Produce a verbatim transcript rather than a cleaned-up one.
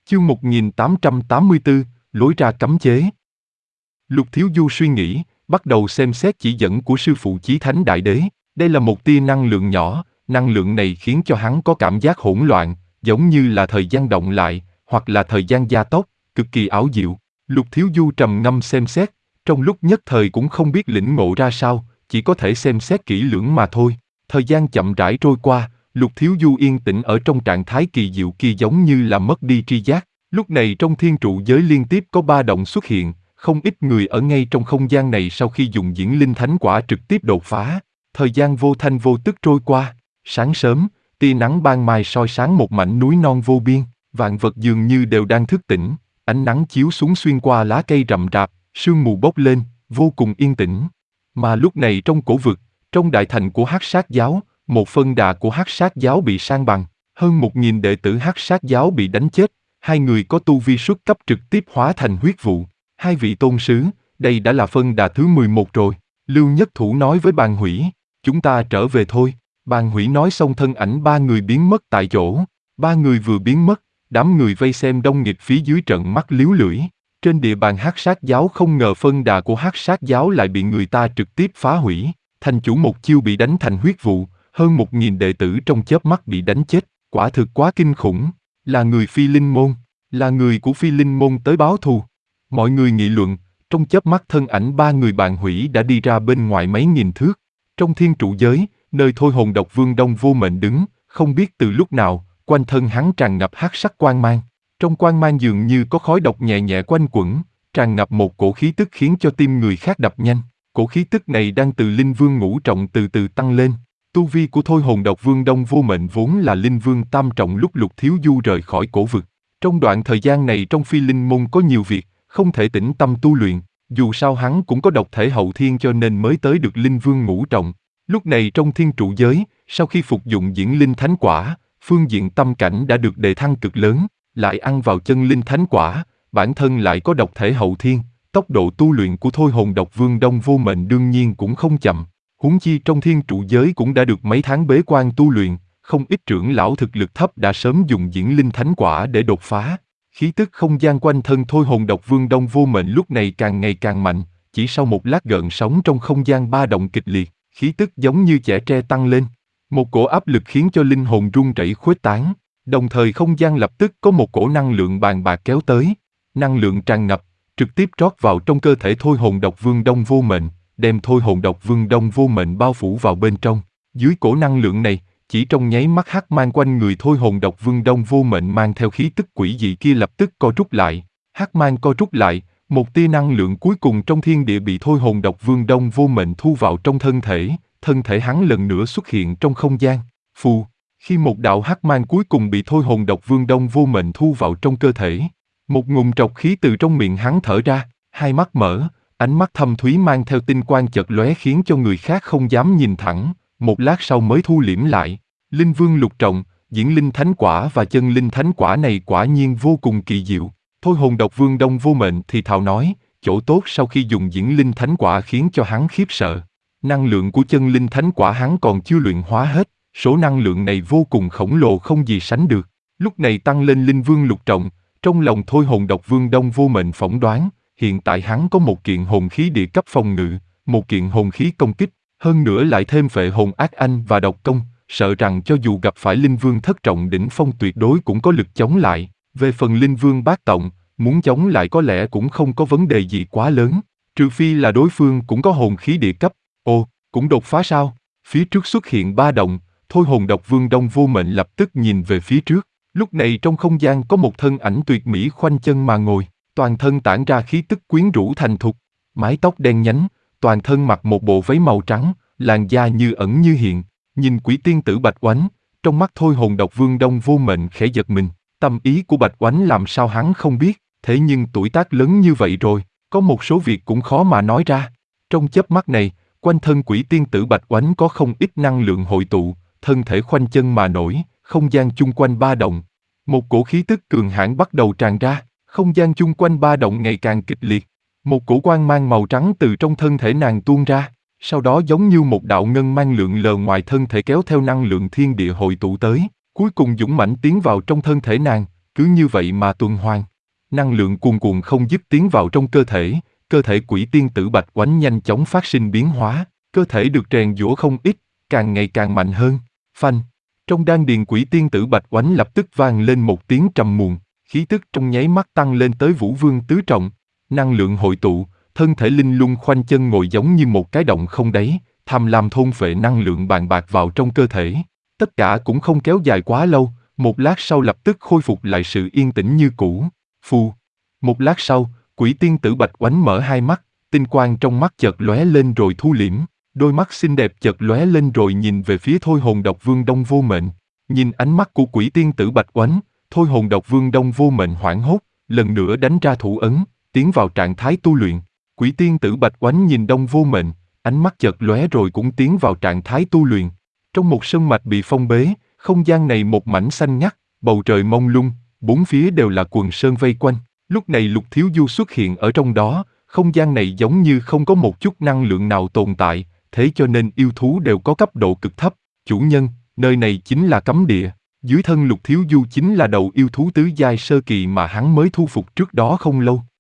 Chương một nghìn tám trăm tám mươi tư, lối ra cấm chế. Lục Thiếu Du suy nghĩ, bắt đầu xem xét chỉ dẫn của sư phụ Chí Thánh Đại Đế. Đây là một tia năng lượng nhỏ, năng lượng này khiến cho hắn có cảm giác hỗn loạn, giống như là thời gian động lại, hoặc là thời gian gia tốc, cực kỳ ảo diệu. Lục Thiếu Du trầm ngâm xem xét, trong lúc nhất thời cũng không biết lĩnh ngộ ra sao, chỉ có thể xem xét kỹ lưỡng mà thôi. Thời gian chậm rãi trôi qua, Lục Thiếu Du yên tĩnh ở trong trạng thái kỳ diệu kia giống như là mất đi tri giác. Lúc này trong thiên trụ giới liên tiếp có ba động xuất hiện, không ít người ở ngay trong không gian này sau khi dùng diễn linh thánh quả trực tiếp đột phá. Thời gian vô thanh vô tức trôi qua, sáng sớm, tia nắng ban mai soi sáng một mảnh núi non vô biên, vạn vật dường như đều đang thức tỉnh, ánh nắng chiếu xuống xuyên qua lá cây rậm rạp, sương mù bốc lên, vô cùng yên tĩnh. Mà lúc này trong cổ vực, trong đại thành của Hắc Sát Giáo, một phân đà của Hắc Sát Giáo bị san bằng, hơn một nghìn đệ tử Hắc Sát Giáo bị đánh chết, hai người có tu vi xuất cấp trực tiếp hóa thành huyết vụ. Hai vị tôn sứ, đây đã là phân đà thứ mười một rồi. Lưu Nhất Thủ nói với Bàn Hủy, chúng ta trở về thôi. Bàn Hủy nói xong thân ảnh ba người biến mất tại chỗ. Ba người vừa biến mất, đám người vây xem đông nghịch phía dưới trận mắt líu lưỡi. Trên địa bàn Hắc Sát Giáo không ngờ phân đà của Hắc Sát Giáo lại bị người ta trực tiếp phá hủy. Thành chủ một chiêu bị đánh thành huyết vụ, hơn một nghìn đệ tử trong chớp mắt bị đánh chết. Quả thực quá kinh khủng. Là người Phi Linh Môn, là người của Phi Linh Môn tới báo thù. Mọi người nghị luận, trong chớp mắt thân ảnh ba người Bàn Hủy đã đi ra bên ngoài mấy nghìn thước. Trong thiên trụ giới, nơi Thôi Hồn Độc Vương Đông Vô Mệnh đứng, không biết từ lúc nào, quanh thân hắn tràn ngập hắc sắc quang mang. Trong quang mang dường như có khói độc nhẹ nhẹ quanh quẩn, tràn ngập một cổ khí tức khiến cho tim người khác đập nhanh. Cổ khí tức này đang từ Linh Vương ngũ trọng từ từ tăng lên. Tu vi của Thôi Hồn Độc Vương Đông Vô Mệnh vốn là Linh Vương tam trọng lúc Lục Thiếu Du rời khỏi cổ vực. Trong đoạn thời gian này trong Phi Linh Môn có nhiều việc, không thể tĩnh tâm tu luyện, dù sao hắn cũng có độc thể hậu thiên cho nên mới tới được Linh Vương ngũ trọng. Lúc này trong thiên trụ giới, sau khi phục dụng diễn linh thánh quả, phương diện tâm cảnh đã được đề thăng cực lớn, lại ăn vào chân linh thánh quả, bản thân lại có độc thể hậu thiên, tốc độ tu luyện của Thôi Hồn Độc Vương Đông Vô Mệnh đương nhiên cũng không chậm. Huống chi trong thiên trụ giới cũng đã được mấy tháng bế quan tu luyện, không ít trưởng lão thực lực thấp đã sớm dùng diễn linh thánh quả để đột phá. Khí tức không gian quanh thân Thôi Hồn Độc Vương Đông Vô Mệnh lúc này càng ngày càng mạnh, chỉ sau một lát gợn sóng trong không gian ba động kịch liệt, khí tức giống như chẻ tre tăng lên. Một cổ áp lực khiến cho linh hồn rung rẩy khuếch tán, đồng thời không gian lập tức có một cổ năng lượng bàn bạc kéo tới. Năng lượng tràn ngập, trực tiếp rót vào trong cơ thể Thôi Hồn Độc Vương Đông Vô Mệnh, đem Thôi Hồn Độc Vương Đông Vô Mệnh bao phủ vào bên trong. Dưới cổ năng lượng này, chỉ trong nháy mắt hắc mang quanh người Thôi Hồn Độc Vương Đông Vô Mệnh mang theo khí tức quỷ dị kia lập tức co rút lại. Hắc mang co rút lại, một tia năng lượng cuối cùng trong thiên địa bị Thôi Hồn Độc Vương Đông Vô Mệnh thu vào trong thân thể, thân thể hắn lần nữa xuất hiện trong không gian. Phù, khi một đạo hắc mang cuối cùng bị Thôi Hồn Độc Vương Đông Vô Mệnh thu vào trong cơ thể, một ngụm trọc khí từ trong miệng hắn thở ra, hai mắt mở, ánh mắt thâm thúy mang theo tinh quang chợt lóe khiến cho người khác không dám nhìn thẳng, một lát sau mới thu liễm lại. Linh Vương lục trọng, diễn linh thánh quả và chân linh thánh quả này quả nhiên vô cùng kỳ diệu. Thôi Hồn Độc Vương Đông Vô Mệnh thì thào nói, chỗ tốt sau khi dùng diễn linh thánh quả khiến cho hắn khiếp sợ. Năng lượng của chân linh thánh quả hắn còn chưa luyện hóa hết, số năng lượng này vô cùng khổng lồ không gì sánh được. Lúc này tăng lên Linh Vương lục trọng, trong lòng Thôi Hồn Độc Vương Đông Vô Mệnh phỏng đoán, hiện tại hắn có một kiện hồn khí địa cấp phòng ngự, một kiện hồn khí công kích, hơn nữa lại thêm phệ hồn ác anh và độc công, sợ rằng cho dù gặp phải Linh Vương thất trọng đỉnh phong tuyệt đối cũng có lực chống lại. Về phần Linh Vương bát trọng, muốn chống lại có lẽ cũng không có vấn đề gì quá lớn, trừ phi là đối phương cũng có hồn khí địa cấp. Ồ, cũng đột phá sao? Phía trước xuất hiện ba động, Thôi Hồn Độc Vương Đông Vô Mệnh lập tức nhìn về phía trước. Lúc này trong không gian có một thân ảnh tuyệt mỹ khoanh chân mà ngồi, toàn thân tản ra khí tức quyến rũ thành thục, mái tóc đen nhánh, toàn thân mặc một bộ váy màu trắng, làn da như ẩn như hiện. Nhìn quỷ tiên tử Bạch Oánh, trong mắt Thôi Hồn Độc Vương Đông Vô Mệnh khẽ giật mình, tâm ý của Bạch Oánh làm sao hắn không biết, thế nhưng tuổi tác lớn như vậy rồi, có một số việc cũng khó mà nói ra. Trong chớp mắt này, quanh thân quỷ tiên tử Bạch Oánh có không ít năng lượng hội tụ, thân thể khoanh chân mà nổi, không gian chung quanh ba động. Một cổ khí tức cường hãn bắt đầu tràn ra, không gian chung quanh ba động ngày càng kịch liệt. Một cổ quang mang màu trắng từ trong thân thể nàng tuôn ra. Sau đó giống như một đạo ngân mang lượn lờ ngoài thân thể kéo theo năng lượng thiên địa hội tụ tới, cuối cùng dũng mãnh tiến vào trong thân thể nàng, cứ như vậy mà tuần hoàn. Năng lượng cuồn cuộn không dứt tiến vào trong cơ thể, cơ thể quỷ tiên tử Bạch Oánh nhanh chóng phát sinh biến hóa, cơ thể được rèn giũa không ít, càng ngày càng mạnh hơn. Phanh! Trong đan điền quỷ tiên tử Bạch Oánh lập tức vang lên một tiếng trầm muộn, khí tức trong nháy mắt tăng lên tới Vũ Vương tứ trọng. Năng lượng hội tụ, thân thể linh lung khoanh chân ngồi giống như một cái động không đáy, tham lam thôn phệ năng lượng bàn bạc vào trong cơ thể. Tất cả cũng không kéo dài quá lâu, một lát sau lập tức khôi phục lại sự yên tĩnh như cũ. Phù! Một lát sau, quỷ tiên tử Bạch Oánh mở hai mắt, tinh quang trong mắt chợt lóe lên rồi thu liễm, đôi mắt xinh đẹp chợt lóe lên rồi nhìn về phía Thôi Hồn Độc Vương Đông Vô Mệnh. Nhìn ánh mắt của quỷ tiên tử Bạch Oánh, Thôi Hồn Độc Vương Đông Vô Mệnh hoảng hốt, lần nữa đánh ra thủ ấn, tiến vào trạng thái tu luyện. Quỷ tiên tử Bạch Oánh nhìn Đông Vô Mệnh, ánh mắt chợt lóe rồi cũng tiến vào trạng thái tu luyện. Trong một sơn mạch bị phong bế, không gian này một mảnh xanh ngắt, bầu trời mông lung, bốn phía đều là quần sơn vây quanh. Lúc này Lục Thiếu Du xuất hiện ở trong đó, không gian này giống như không có một chút năng lượng nào tồn tại, thế cho nên yêu thú đều có cấp độ cực thấp. Chủ nhân, nơi này chính là cấm địa. Dưới thân Lục Thiếu Du chính là đầu yêu thú tứ giai sơ kỳ mà hắn mới thu phục trước đó không lâu.